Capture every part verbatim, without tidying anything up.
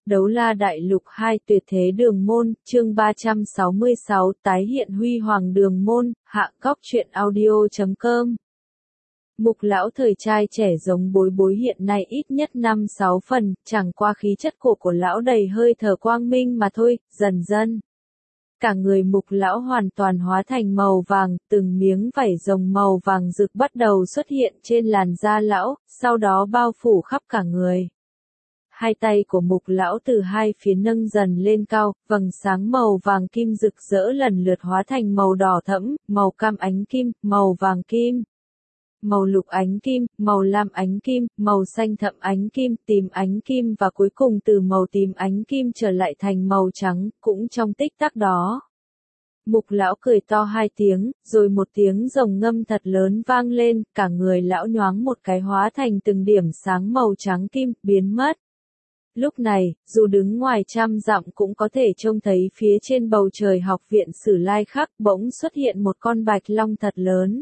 Đấu La Đại Lục hai Tuyệt Thế Đường Môn, chương ba trăm sáu mươi sáu, tái hiện huy hoàng đường môn, hạ góc truyện audio chấm com. Mục lão thời trai trẻ giống Bối Bối hiện nay ít nhất năm sáu phần, chẳng qua khí chất cổ của lão đầy hơi thở quang minh mà thôi, dần dần. Cả người mục lão hoàn toàn hóa thành màu vàng, từng miếng vảy rồng màu vàng rực bắt đầu xuất hiện trên làn da lão, sau đó bao phủ khắp cả người. Hai tay của mục lão từ hai phía nâng dần lên cao, vầng sáng màu vàng kim rực rỡ lần lượt hóa thành màu đỏ thẫm, màu cam ánh kim, màu vàng kim, màu lục ánh kim, màu lam ánh kim, màu xanh thẫm ánh kim, tím ánh kim và cuối cùng từ màu tím ánh kim trở lại thành màu trắng, cũng trong tích tắc đó. Mục lão cười to hai tiếng, rồi một tiếng rồng ngâm thật lớn vang lên, cả người lão nhoáng một cái hóa thành từng điểm sáng màu trắng kim, biến mất. Lúc này, dù đứng ngoài trăm dặm cũng có thể trông thấy phía trên bầu trời học viện Sử Lai Khắc bỗng xuất hiện một con bạch long thật lớn.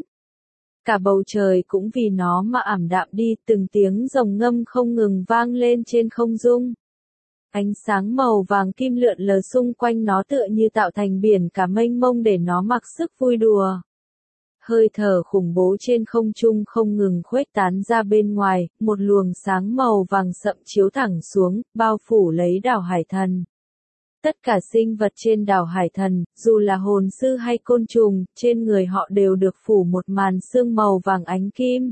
Cả bầu trời cũng vì nó mà ảm đạm đi, từng tiếng rồng ngâm không ngừng vang lên trên không trung. Ánh sáng màu vàng kim lượn lờ xung quanh nó tựa như tạo thành biển cả mênh mông để nó mặc sức vui đùa. Hơi thở khủng bố trên không trung không ngừng khuếch tán ra bên ngoài, một luồng sáng màu vàng sậm chiếu thẳng xuống, bao phủ lấy đảo Hải Thần. Tất cả sinh vật trên đảo Hải Thần, dù là hồn sư hay côn trùng, trên người họ đều được phủ một màn sương màu vàng ánh kim.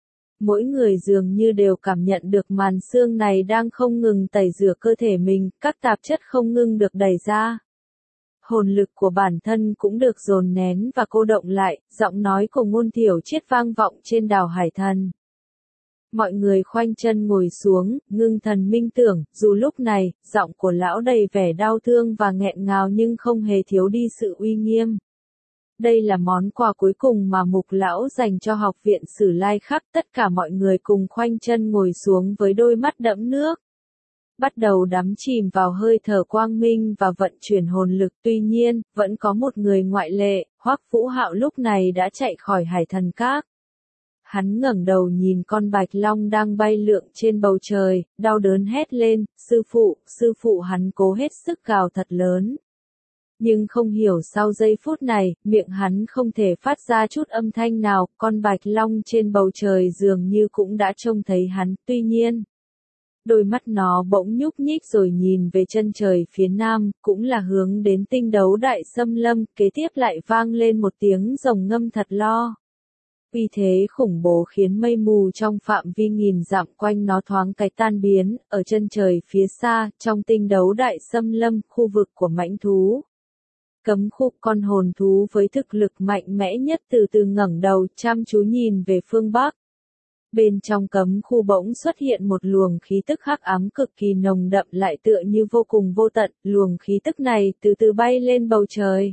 Mỗi người dường như đều cảm nhận được màn sương này đang không ngừng tẩy rửa cơ thể mình, các tạp chất không ngừng được đẩy ra. Hồn lực của bản thân cũng được dồn nén và cô động lại, giọng nói của Ngôn Thiểu Triết vang vọng trên đảo Hải Thần. Mọi người khoanh chân ngồi xuống, ngưng thần minh tưởng, dù lúc này, giọng của lão đầy vẻ đau thương và nghẹn ngào nhưng không hề thiếu đi sự uy nghiêm. Đây là món quà cuối cùng mà mục lão dành cho học viện Sử Lai Khắc, tất cả mọi người cùng khoanh chân ngồi xuống với đôi mắt đẫm nước. Bắt đầu đắm chìm vào hơi thở quang minh và vận chuyển hồn lực, tuy nhiên, vẫn có một người ngoại lệ, Hoắc Vũ Hạo lúc này đã chạy khỏi Hải Thần Các. Hắn ngẩng đầu nhìn con bạch long đang bay lượn trên bầu trời, đau đớn hét lên, sư phụ, sư phụ hắn cố hết sức gào thật lớn. Nhưng không hiểu sau giây phút này, miệng hắn không thể phát ra chút âm thanh nào, con bạch long trên bầu trời dường như cũng đã trông thấy hắn, tuy nhiên. Đôi mắt nó bỗng nhúc nhích rồi nhìn về chân trời phía nam, cũng là hướng đến tinh đấu đại xâm lâm, kế tiếp lại vang lên một tiếng rồng ngâm thật lo. Uy thế khủng bố khiến mây mù trong phạm vi nghìn dặm quanh nó thoáng cái tan biến, ở chân trời phía xa, trong tinh đấu đại xâm lâm, khu vực của mãnh thú. Cấm khu, con hồn thú với thực lực mạnh mẽ nhất từ từ ngẩng đầu, chăm chú nhìn về phương Bắc. Bên trong cấm khu bỗng xuất hiện một luồng khí tức hắc ám cực kỳ nồng đậm lại tựa như vô cùng vô tận, luồng khí tức này từ từ bay lên bầu trời.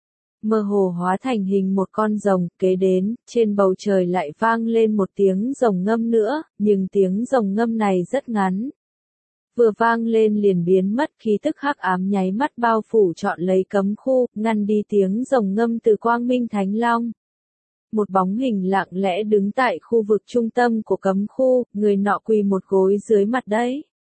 Mơ hồ hóa thành hình một con rồng, kế đến, trên bầu trời lại vang lên một tiếng rồng ngâm nữa, nhưng tiếng rồng ngâm này rất ngắn. Vừa vang lên liền biến mất, khí tức hắc ám nháy mắt bao phủ trọn lấy cấm khu, ngăn đi tiếng rồng ngâm từ Quang Minh Thánh Long. Một bóng hình lặng lẽ đứng tại khu vực trung tâm của cấm khu, người nọ quỳ một gối dưới mặt đất.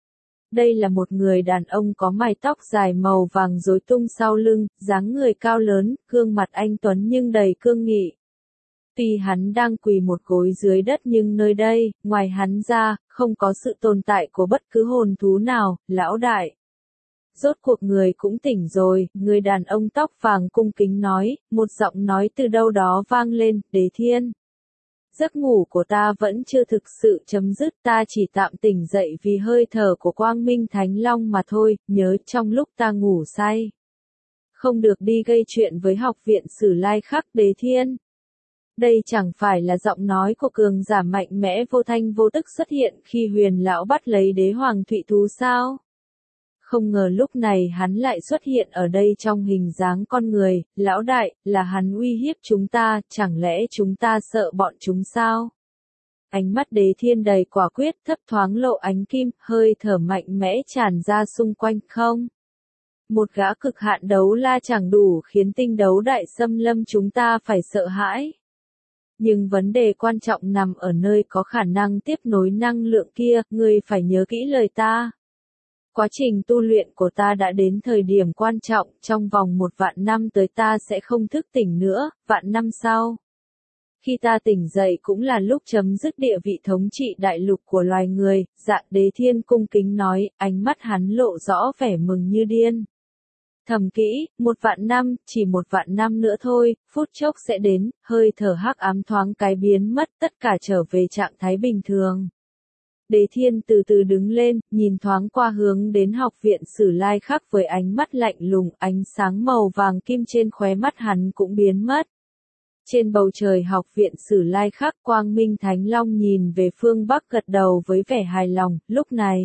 Đây là một người đàn ông có mái tóc dài màu vàng rối tung sau lưng, dáng người cao lớn, gương mặt anh tuấn nhưng đầy cương nghị. Tuy hắn đang quỳ một gối dưới đất nhưng nơi đây, ngoài hắn ra, không có sự tồn tại của bất cứ hồn thú nào, lão đại. Rốt cuộc người cũng tỉnh rồi, người đàn ông tóc vàng cung kính nói, một giọng nói từ đâu đó vang lên, Đế Thiên. Giấc ngủ của ta vẫn chưa thực sự chấm dứt, ta chỉ tạm tỉnh dậy vì hơi thở của Quang Minh Thánh Long mà thôi, nhớ trong lúc ta ngủ say. Không được đi gây chuyện với học viện Sử Lai Khắc, Đế Thiên. Đây chẳng phải là giọng nói của cường giả mạnh mẽ vô thanh vô tức xuất hiện khi huyền lão bắt lấy đế hoàng thụy thú sao? Không ngờ lúc này hắn lại xuất hiện ở đây trong hình dáng con người, lão đại, là hắn uy hiếp chúng ta, chẳng lẽ chúng ta sợ bọn chúng sao? Ánh mắt Đế Thiên đầy quả quyết, thấp thoáng lộ ánh kim, hơi thở mạnh mẽ tràn ra xung quanh không? Một gã cực hạn đấu la chẳng đủ khiến tinh đấu đại xâm lâm chúng ta phải sợ hãi. Nhưng vấn đề quan trọng nằm ở nơi có khả năng tiếp nối năng lượng kia, ngươi phải nhớ kỹ lời ta. Quá trình tu luyện của ta đã đến thời điểm quan trọng, trong vòng một vạn năm tới ta sẽ không thức tỉnh nữa, vạn năm sau. Khi ta tỉnh dậy cũng là lúc chấm dứt địa vị thống trị đại lục của loài người, Dạ Đế Thiên cung kính nói, ánh mắt hắn lộ rõ vẻ mừng như điên. Thầm kỹ, một vạn năm, chỉ một vạn năm nữa thôi, phút chốc sẽ đến, hơi thở hắc ám thoáng cái biến mất, tất cả trở về trạng thái bình thường. Đế Thiên từ từ đứng lên, nhìn thoáng qua hướng đến học viện Sử Lai Khắc với ánh mắt lạnh lùng, ánh sáng màu vàng kim trên khóe mắt hắn cũng biến mất. Trên bầu trời học viện Sử Lai Khắc, Quang Minh Thánh Long nhìn về phương Bắc gật đầu với vẻ hài lòng, lúc này.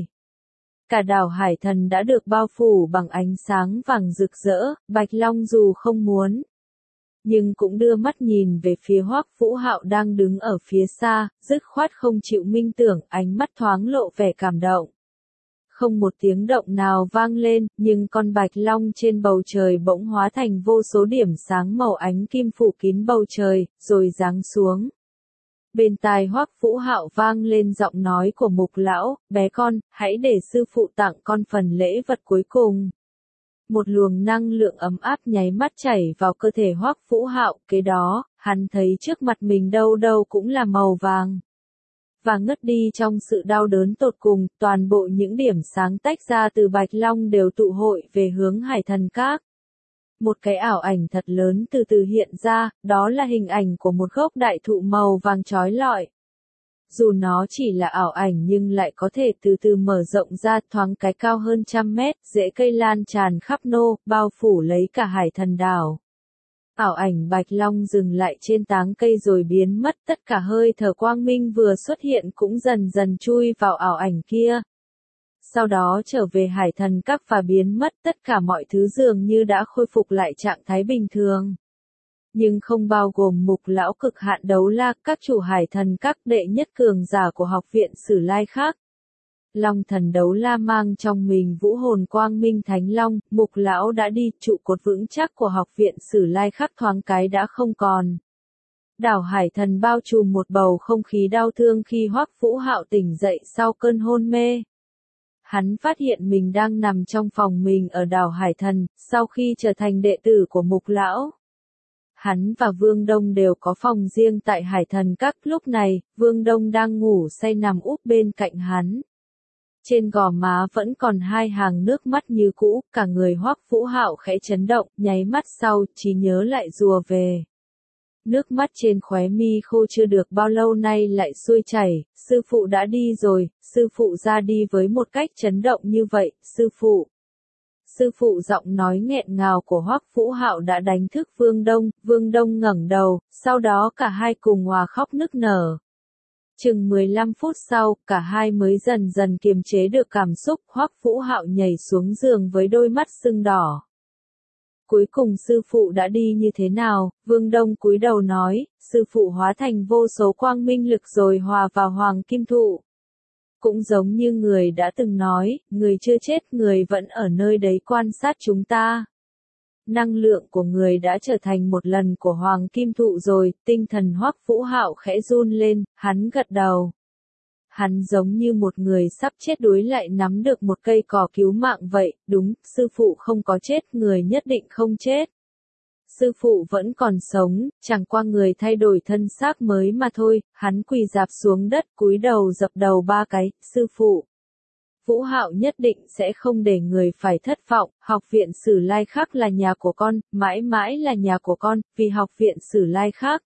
Cả đảo Hải Thần đã được bao phủ bằng ánh sáng vàng rực rỡ, Bạch Long dù không muốn. Nhưng cũng đưa mắt nhìn về phía Hoắc Vũ Hạo đang đứng ở phía xa, dứt khoát không chịu minh tưởng, ánh mắt thoáng lộ vẻ cảm động. Không một tiếng động nào vang lên, nhưng con Bạch Long trên bầu trời bỗng hóa thành vô số điểm sáng màu ánh kim phủ kín bầu trời, rồi giáng xuống. Bên tai Hoắc Vũ Hạo vang lên giọng nói của Mục lão, bé con, hãy để sư phụ tặng con phần lễ vật cuối cùng. Một luồng năng lượng ấm áp nháy mắt chảy vào cơ thể Hoắc Vũ Hạo, kế đó, hắn thấy trước mặt mình đâu đâu cũng là màu vàng. Và ngất đi trong sự đau đớn tột cùng, toàn bộ những điểm sáng tách ra từ Bạch Long đều tụ hội về hướng Hải Thần Các. Một cái ảo ảnh thật lớn từ từ hiện ra, đó là hình ảnh của một gốc đại thụ màu vàng chói lọi. Dù nó chỉ là ảo ảnh nhưng lại có thể từ từ mở rộng ra, thoáng cái cao hơn trăm mét, rễ cây lan tràn khắp nô, bao phủ lấy cả Hải Thần đảo. Ảo ảnh Bạch Long dừng lại trên táng cây rồi biến mất, tất cả hơi thở quang minh vừa xuất hiện cũng dần dần chui vào ảo ảnh kia. Sau đó trở về Hải Thần Các và biến mất, tất cả mọi thứ dường như đã khôi phục lại trạng thái bình thường. Nhưng không bao gồm Mục lão cực hạn đấu la, các chủ Hải Thần Các đệ nhất cường giả của học viện Sử Lai Khắc. Long thần đấu la mang trong mình vũ hồn Quang Minh Thánh Long, Mục lão đã đi, trụ cột vững chắc của học viện Sử Lai Khắc thoáng cái đã không còn. Đảo Hải Thần bao trùm một bầu không khí đau thương khi Hoắc Vũ Hạo tỉnh dậy sau cơn hôn mê. Hắn phát hiện mình đang nằm trong phòng mình ở đảo Hải Thần, sau khi trở thành đệ tử của Mục lão. Hắn và Vương Đông đều có phòng riêng tại Hải Thần Các, lúc này, Vương Đông đang ngủ say nằm úp bên cạnh hắn. Trên gò má vẫn còn hai hàng nước mắt như cũ, cả người Hoắc Vũ Hạo khẽ chấn động, nháy mắt sau, trí nhớ lại rùa về. Nước mắt trên khóe mi khô chưa được bao lâu nay lại xuôi chảy, sư phụ đã đi rồi, sư phụ ra đi với một cách chấn động như vậy, sư phụ. Sư phụ giọng nói nghẹn ngào của Hoắc Vũ Hạo đã đánh thức Vương Đông, Vương Đông ngẩng đầu, sau đó cả hai cùng hòa khóc nức nở. Chừng mười lăm phút sau, cả hai mới dần dần kiềm chế được cảm xúc, Hoắc Vũ Hạo nhảy xuống giường với đôi mắt sưng đỏ. Cuối cùng sư phụ đã đi như thế nào? Vương Đông cúi đầu nói, sư phụ hóa thành vô số quang minh lực rồi hòa vào hoàng kim thụ. Cũng giống như người đã từng nói, người chưa chết, người vẫn ở nơi đấy quan sát chúng ta. Năng lượng của người đã trở thành một lần của hoàng kim thụ rồi, tinh thần Hoắc Vũ Hạo khẽ run lên, hắn gật đầu. Hắn giống như một người sắp chết đuối lại nắm được một cây cỏ cứu mạng vậy, đúng, sư phụ không có chết, người nhất định không chết. Sư phụ vẫn còn sống, chẳng qua người thay đổi thân xác mới mà thôi, hắn quỳ rạp xuống đất cúi đầu dập đầu ba cái, sư phụ. Vũ Hạo nhất định sẽ không để người phải thất vọng, học viện Sử Lai Khắc là nhà của con, mãi mãi là nhà của con, vì học viện Sử Lai Khắc.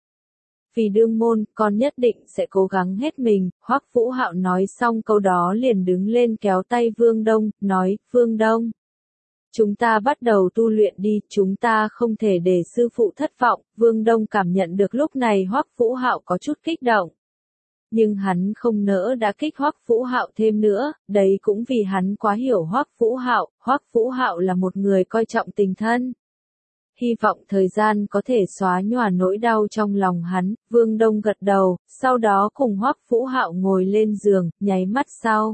Vì đương môn, con nhất định sẽ cố gắng hết mình, Hoắc Vũ Hạo nói xong câu đó liền đứng lên kéo tay Vương Đông, nói, Vương Đông. Chúng ta bắt đầu tu luyện đi, chúng ta không thể để sư phụ thất vọng, Vương Đông cảm nhận được lúc này Hoắc Vũ Hạo có chút kích động. Nhưng hắn không nỡ đã kích Hoắc Vũ Hạo thêm nữa, đấy cũng vì hắn quá hiểu Hoắc Vũ Hạo, Hoắc Vũ Hạo là một người coi trọng tình thân. Hy vọng thời gian có thể xóa nhòa nỗi đau trong lòng hắn, Vương Đông gật đầu, sau đó cùng Hoắc Vũ Hạo ngồi lên giường, nháy mắt sau.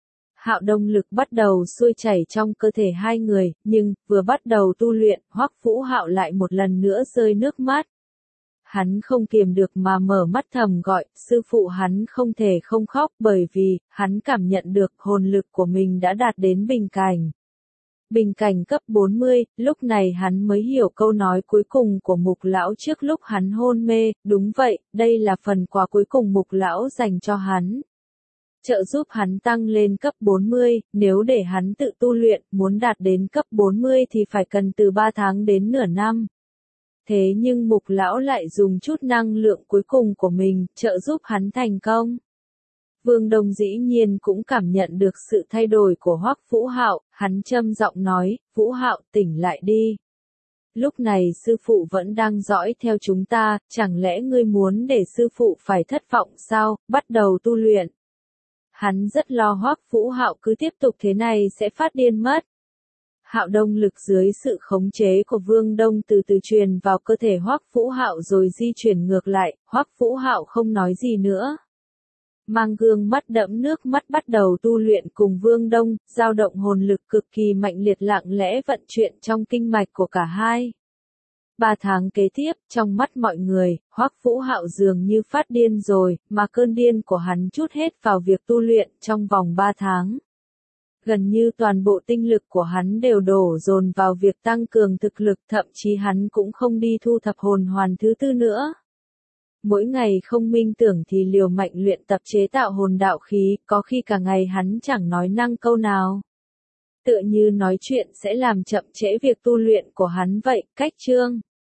Hạo động lực bắt đầu xuôi chảy trong cơ thể hai người, nhưng, vừa bắt đầu tu luyện, Hoắc Vũ Hạo lại một lần nữa rơi nước mắt. hắn không kiềm được mà mở mắt thầm gọi, sư phụ hắn không thể không khóc bởi vì, hắn cảm nhận được hồn lực của mình đã đạt đến bình cảnh. Bình cảnh cấp bốn mươi, lúc này hắn mới hiểu câu nói cuối cùng của Mục Lão trước lúc hắn hôn mê, đúng vậy, đây là phần quà cuối cùng Mục Lão dành cho hắn. Trợ giúp hắn tăng lên cấp bốn mươi, nếu để hắn tự tu luyện, muốn đạt đến cấp bốn mươi thì phải cần từ ba tháng đến nửa năm. Thế nhưng Mục Lão lại dùng chút năng lượng cuối cùng của mình, trợ giúp hắn thành công. Vương Đông dĩ nhiên cũng cảm nhận được sự thay đổi của Hoắc Vũ Hạo, hắn trầm giọng nói, Vũ Hạo tỉnh lại đi. Lúc này sư phụ vẫn đang dõi theo chúng ta, chẳng lẽ ngươi muốn để sư phụ phải thất vọng sao, bắt đầu tu luyện. Hắn rất lo Hoắc Vũ Hạo cứ tiếp tục thế này sẽ phát điên mất. Hạo Đông lực dưới sự khống chế của Vương Đông từ từ truyền vào cơ thể Hoắc Vũ Hạo rồi di chuyển ngược lại, Hoắc Vũ Hạo không nói gì nữa. Mang gương mắt đẫm nước mắt bắt đầu tu luyện cùng Vương Đông, dao động hồn lực cực kỳ mạnh liệt lặng lẽ vận chuyển trong kinh mạch của cả hai. Ba tháng kế tiếp, trong mắt mọi người, Hoắc Vũ Hạo dường như phát điên rồi, mà cơn điên của hắn trút hết vào việc tu luyện trong vòng ba tháng. Gần như toàn bộ tinh lực của hắn đều đổ dồn vào việc tăng cường thực lực, thậm chí hắn cũng không đi thu thập hồn hoàn thứ tư nữa. Mỗi ngày không minh tưởng thì liều mạnh luyện tập chế tạo hồn đạo khí, có khi cả ngày hắn chẳng nói năng câu nào. Tựa như nói chuyện sẽ làm chậm trễ việc tu luyện của hắn vậy, cách chương.